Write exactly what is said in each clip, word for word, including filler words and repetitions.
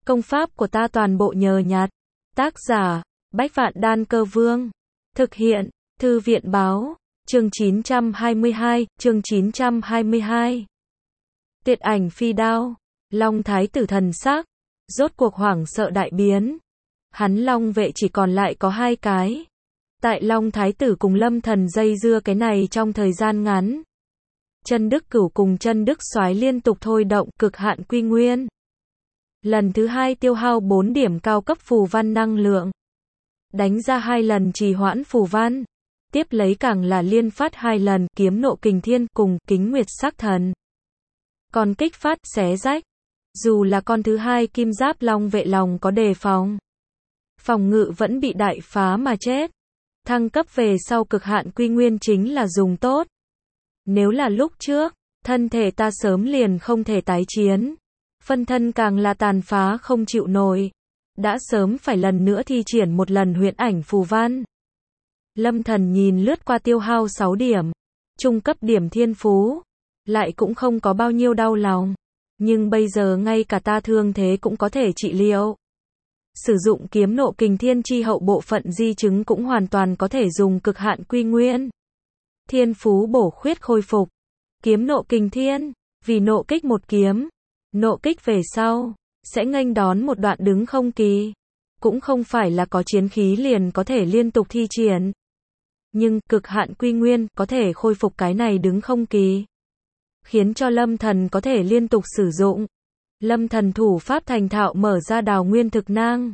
Công pháp của ta toàn bộ nhờ nhặt. Tác giả, Bách Vạn Đan Cơ Vương. Thực hiện, Thư viện Báo. Chương chín trăm hai mươi hai, chương chín trăm hai mươi hai. Tiệt ảnh phi đao. Long Thái tử thần sắc, rốt cuộc hoảng sợ đại biến. Hắn Long vệ chỉ còn lại có hai cái. Tại Long Thái tử cùng Lâm Thần dây dưa cái này trong thời gian ngắn. Chân Đức Cửu cùng Chân Đức Soái liên tục thôi động cực hạn quy nguyên. Lần thứ hai tiêu hao bốn điểm cao cấp phù văn năng lượng. Đánh ra hai lần trì hoãn phù văn. Tiếp lấy càng là liên phát hai lần kiếm nộ kình thiên cùng kính nguyệt sắc thần. Còn kích phát xé rách. Dù là con thứ hai kim giáp long vệ lòng có đề phòng. Phòng ngự vẫn bị đại phá mà chết. Thăng cấp về sau cực hạn quy nguyên chính là dùng tốt. Nếu là lúc trước, thân thể ta sớm liền không thể tái chiến. Phân thân càng là tàn phá không chịu nổi. Đã sớm phải lần nữa thi triển một lần huyễn ảnh phù văn. Lâm Thần nhìn lướt qua tiêu hao sáu điểm. Trung cấp điểm thiên phú. Lại cũng không có bao nhiêu đau lòng. Nhưng bây giờ ngay cả ta thương thế cũng có thể trị liệu. Sử dụng kiếm nộ kình thiên chi hậu bộ phận di chứng cũng hoàn toàn có thể dùng cực hạn quy nguyên. Thiên phú bổ khuyết khôi phục. Kiếm nộ kình thiên, vì nộ kích một kiếm. Nộ kích về sau, sẽ nghênh đón một đoạn đứng không kỳ. Cũng không phải là có chiến khí liền có thể liên tục thi triển. Nhưng cực hạn quy nguyên có thể khôi phục cái này đứng không kỳ. Khiến cho Lâm Thần có thể liên tục sử dụng. Lâm Thần thủ pháp thành thạo mở ra đào nguyên thực nang.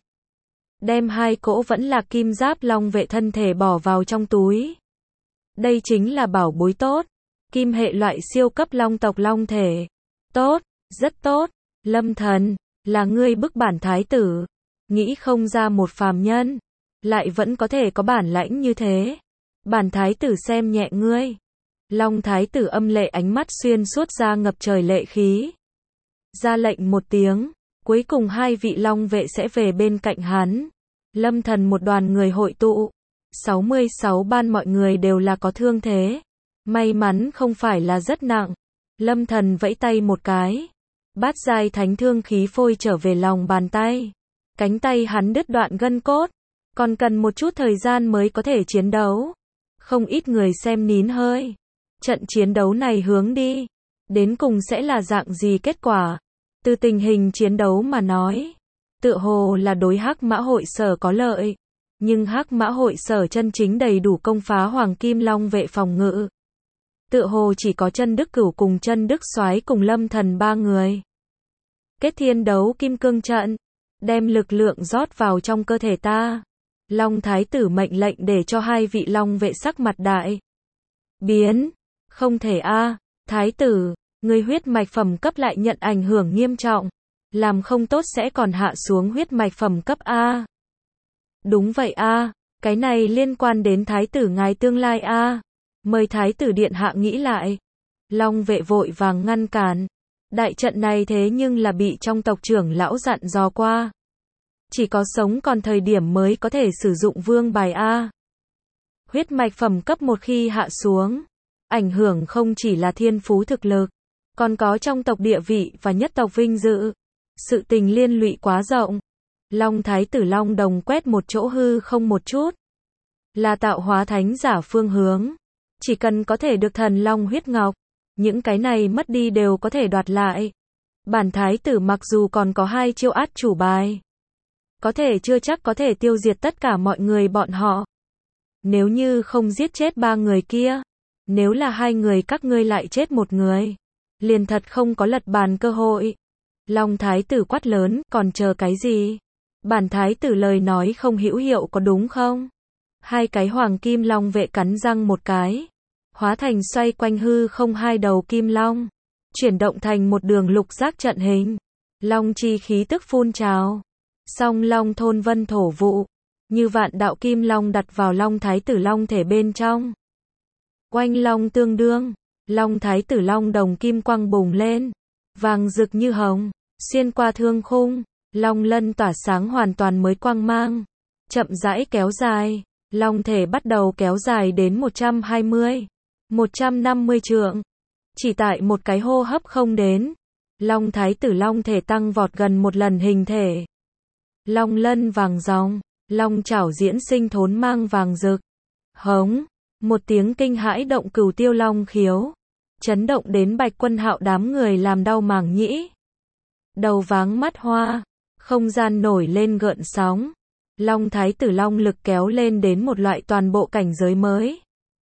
Đem hai cỗ vẫn là kim giáp long vệ thân thể bỏ vào trong túi. Đây chính là bảo bối tốt. Kim hệ loại siêu cấp long tộc long thể. Tốt, rất tốt. Lâm Thần, là ngươi bức bản thái tử. Nghĩ không ra một phàm nhân. Lại vẫn có thể có bản lãnh như thế. Bản thái tử xem nhẹ ngươi. Long thái tử âm lệ ánh mắt xuyên suốt ra ngập trời lệ khí. Ra lệnh một tiếng, cuối cùng hai vị long vệ sẽ về bên cạnh hắn. Lâm Thần một đoàn người hội tụ. sáu mươi sáu ban mọi người đều là có thương thế. May mắn không phải là rất nặng. Lâm Thần vẫy tay một cái. Bát giai thánh thương khí phôi trở về lòng bàn tay. Cánh tay hắn đứt đoạn gân cốt. Còn cần một chút thời gian mới có thể chiến đấu. Không ít người xem nín hơi. Trận chiến đấu này hướng đi. Đến cùng sẽ là dạng gì kết quả? Từ tình hình chiến đấu mà nói. Tựa hồ là đối Hắc Mã Hội Sở có lợi. Nhưng Hắc Mã Hội Sở chân chính đầy đủ công phá Hoàng Kim Long vệ phòng ngự. Tựa hồ chỉ có Chân Đức Cửu cùng Chân Đức Soái cùng Lâm Thần ba người. Kết thiên đấu kim cương trận. Đem lực lượng rót vào trong cơ thể ta. Long Thái tử mệnh lệnh để cho hai vị long vệ sắc mặt đại biến. Không thể a, à, Thái tử, người huyết mạch phẩm cấp lại nhận ảnh hưởng nghiêm trọng. Làm không tốt sẽ còn hạ xuống huyết mạch phẩm cấp A. Đúng vậy a, à, cái này liên quan đến Thái tử ngài tương lai a. À. Mời Thái tử điện hạ nghĩ lại. Long vệ vội vàng ngăn cản. Đại trận này thế nhưng là bị trong tộc trưởng lão dặn dò qua. Chỉ có sống còn thời điểm mới có thể sử dụng vương bài A. Huyết mạch phẩm cấp một khi hạ xuống. Ảnh hưởng không chỉ là thiên phú thực lực. Còn có trong tộc địa vị và nhất tộc vinh dự. Sự tình liên lụy quá rộng. Long Thái tử Long Đồng quét một chỗ hư không một chút. Là tạo hóa thánh giả phương hướng. Chỉ cần có thể được thần Long huyết ngọc. Những cái này mất đi đều có thể đoạt lại. Bản thái tử mặc dù còn có hai chiêu át chủ bài. Có thể chưa chắc có thể tiêu diệt tất cả mọi người bọn họ. Nếu như không giết chết ba người kia. Nếu là hai người các ngươi lại chết một người. Liền thật không có lật bàn cơ hội. Long thái tử quát lớn, còn chờ cái gì? Bản thái tử lời nói không hữu hiệu có đúng không? Hai cái hoàng kim long vệ cắn răng một cái. Hóa thành xoay quanh hư không hai đầu kim long. Chuyển động thành một đường lục giác trận hình. Long chi khí tức phun trào. Song long thôn vân thổ vụ. Như vạn đạo kim long đặt vào long thái tử long thể bên trong. Oanh long tương đương. Long thái tử long đồng kim quang bùng lên. Vàng rực như hồng. Xuyên qua thương khung. Long lân tỏa sáng hoàn toàn mới quang mang. Chậm rãi kéo dài. Long thể bắt đầu kéo dài đến một trăm hai mươi. một trăm năm mươi trượng. Chỉ tại một cái hô hấp không đến. Long Thái Tử long thể tăng vọt gần một lần hình thể. Long lân vàng ròng, long chảo diễn sinh thốn mang vàng rực. Hống, một tiếng kinh hãi động cửu tiêu long khiếu, chấn động đến Bạch Quân Hạo đám người làm đau màng nhĩ. Đầu váng mắt hoa, không gian nổi lên gợn sóng. Long Thái Tử long lực kéo lên đến một loại toàn bộ cảnh giới mới.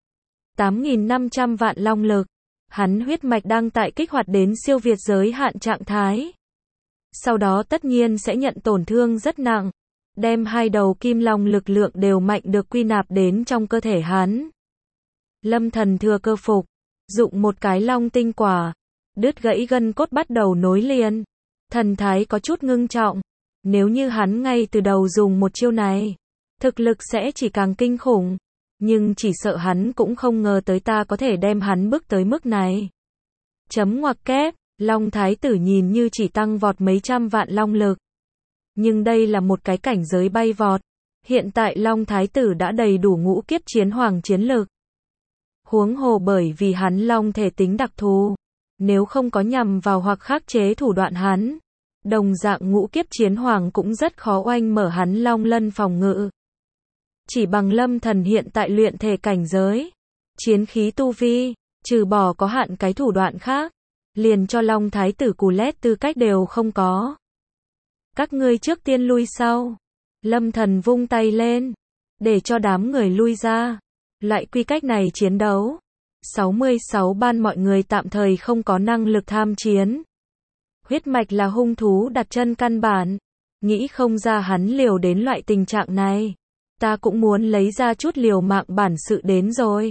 tám nghìn năm trăm vạn long lực, hắn huyết mạch đang tại kích hoạt đến siêu việt giới hạn trạng thái. Sau đó tất nhiên sẽ nhận tổn thương rất nặng, đem hai đầu kim long lực lượng đều mạnh được quy nạp đến trong cơ thể hắn. Lâm Thần thừa cơ phục, dụng một cái long tinh quả, đứt gãy gân cốt bắt đầu nối liền. Thần thái có chút ngưng trọng, nếu như hắn ngay từ đầu dùng một chiêu này, thực lực sẽ chỉ càng kinh khủng, nhưng chỉ sợ hắn cũng không ngờ tới ta có thể đem hắn bước tới mức này. Chấm ngoặc kép, Long Thái Tử nhìn như chỉ tăng vọt mấy trăm vạn long lực, nhưng đây là một cái cảnh giới bay vọt. Hiện tại Long Thái Tử đã đầy đủ ngũ kiếp chiến hoàng chiến lực. Huống hồ bởi vì hắn long thể tính đặc thù, nếu không có nhằm vào hoặc khắc chế thủ đoạn hắn, đồng dạng ngũ kiếp chiến hoàng cũng rất khó oanh mở hắn long lân phòng ngự. Chỉ bằng Lâm Thần hiện tại luyện thể cảnh giới, chiến khí tu vi, trừ bỏ có hạn cái thủ đoạn khác, liền cho Long Thái Tử cù lét tư cách đều không có. Các ngươi trước tiên lui sau. Lâm Thần vung tay lên, để cho đám người lui ra. Loại quy cách này chiến đấu, sáu mươi sáu ban mọi người tạm thời không có năng lực tham chiến. Huyết mạch là hung thú đặt chân căn bản, nghĩ không ra hắn liều đến loại tình trạng này. Ta cũng muốn lấy ra chút liều mạng bản sự đến rồi.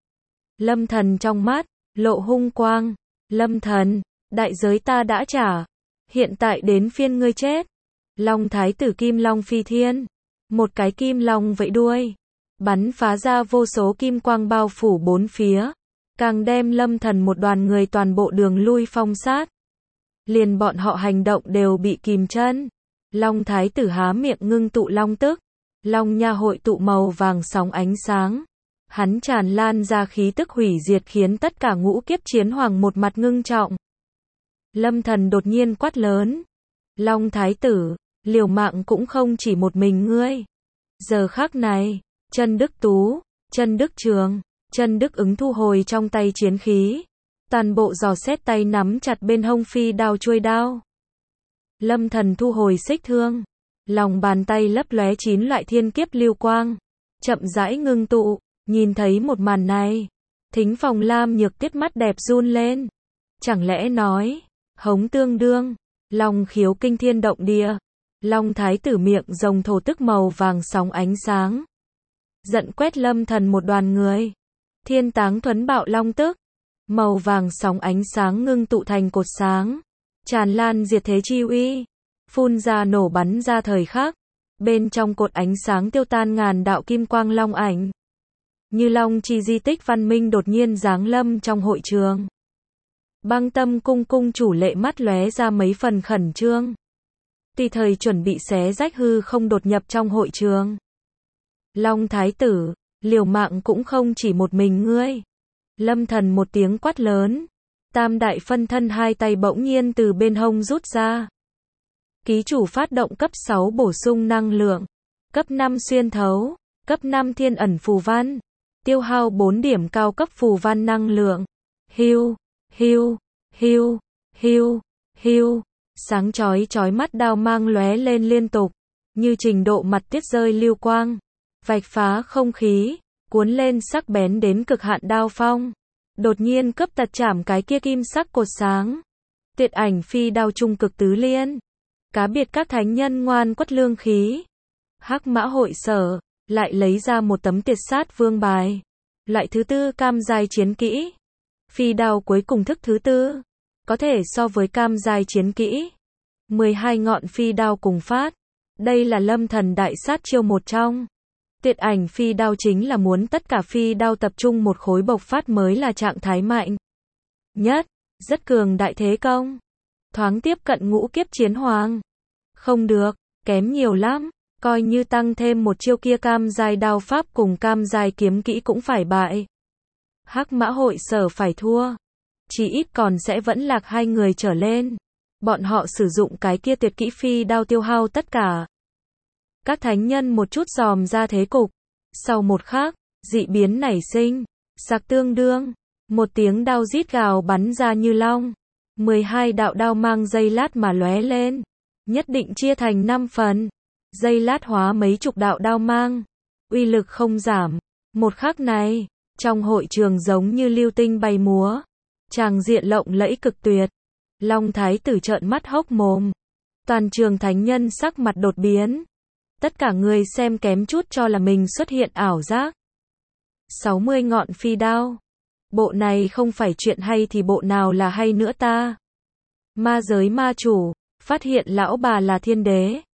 Lâm Thần trong mắt, lộ hung quang. Lâm Thần, đại giới ta đã trả. Hiện tại đến phiên ngươi chết. Long Thái Tử kim long phi thiên. Một cái kim long vẫy đuôi, bắn phá ra vô số kim quang bao phủ bốn phía. Càng đem Lâm Thần một đoàn người toàn bộ đường lui phong sát. Liền bọn họ hành động đều bị kìm chân. Long Thái Tử há miệng ngưng tụ long tức. Long nha hội tụ màu vàng sóng ánh sáng. Hắn tràn lan ra khí tức hủy diệt khiến tất cả ngũ kiếp chiến hoàng một mặt ngưng trọng. Lâm Thần đột nhiên quát lớn. Long Thái Tử, liều mạng cũng không chỉ một mình ngươi. Giờ khắc này, Chân Đức Tú, Chân Đức Trường, Chân Đức Ứng thu hồi trong tay chiến khí. Toàn bộ giò xét tay nắm chặt bên hông phi đao chuôi đao. Lâm Thần thu hồi xích thương. Lòng bàn tay lấp lóe chín loại thiên kiếp lưu quang. Chậm rãi ngưng tụ, nhìn thấy một màn này. Thính Phòng Lam Nhược Tiết mắt đẹp run lên. Chẳng lẽ nói, hống tương đương, long khiếu kinh thiên động địa. Long Thái Tử miệng rồng thổ tức màu vàng sóng ánh sáng. Giận quét Lâm Thần một đoàn người. Thiên táng thuấn bạo long tức. Màu vàng sóng ánh sáng ngưng tụ thành cột sáng. Tràn lan diệt thế chi uy. Phun ra nổ bắn ra thời khắc. Bên trong cột ánh sáng tiêu tan ngàn đạo kim quang long ảnh. Như long chi di tích văn minh đột nhiên giáng lâm trong hội trường. Băng Tâm cung cung chủ lệ mắt lóe ra mấy phần khẩn trương. Tùy thời chuẩn bị xé rách hư không đột nhập trong hội trường. Long Thái Tử, liều mạng cũng không chỉ một mình ngươi. Lâm Thần một tiếng quát lớn. Tam đại phân thân hai tay bỗng nhiên từ bên hông rút ra. Ký chủ phát động cấp sáu bổ sung năng lượng. Cấp năm xuyên thấu. Cấp năm thiên ẩn phù văn. Tiêu hao bốn điểm cao cấp phù văn năng lượng. Hiu, hiu, hiu, hiu, hiu. Sáng chói chói mắt đao mang lóe lên liên tục. Như trình độ mặt tiết rơi lưu quang. Vạch phá không khí. Cuốn lên sắc bén đến cực hạn đao phong. Đột nhiên cấp tật chảm cái kia kim sắc cột sáng. Tuyệt ảnh phi đao trung cực tứ liên. Cá biệt các thánh nhân ngoan quất lương khí. Hắc Mã hội sở, lại lấy ra một tấm tiệt sát vương bài. Loại thứ tư cam giai chiến kỹ. Phi đao cuối cùng thức thứ tư. Có thể so với cam giai chiến kỹ. mười hai ngọn phi đao cùng phát. Đây là Lâm Thần đại sát chiêu một trong. Tuyệt ảnh phi đao chính là muốn tất cả phi đao tập trung một khối bộc phát mới là trạng thái mạnh nhất. Rất cường đại thế công. Thoáng tiếp cận ngũ kiếp chiến hoàng. Không được, kém nhiều lắm. Coi như tăng thêm một chiêu kia cam giai đao pháp cùng cam giai kiếm kỹ cũng phải bại. Hắc Mã hội sở phải thua. Chỉ ít còn sẽ vẫn lạc hai người trở lên. Bọn họ sử dụng cái kia tuyệt kỹ phi đao tiêu hao tất cả. Các thánh nhân một chút dòm ra thế cục. Sau một khắc, dị biến nảy sinh. Sặc tương đương. Một tiếng đao rít gào bắn ra như long. mười hai đạo đao mang giây lát mà lóe lên. Nhất định chia thành năm phần. Giây lát hóa mấy chục đạo đao mang. Uy lực không giảm. Một khắc này, trong hội trường giống như lưu tinh bay múa. Tràng diện lộng lẫy cực tuyệt. Long thái tử trợn mắt hốc mồm. Toàn trường thánh nhân sắc mặt đột biến. Tất cả người xem kém chút cho là mình xuất hiện ảo giác. sáu mươi ngọn phi đao. Bộ này không phải chuyện hay thì bộ nào là hay nữa ta? Ma giới ma chủ, phát hiện lão bà là thiên đế.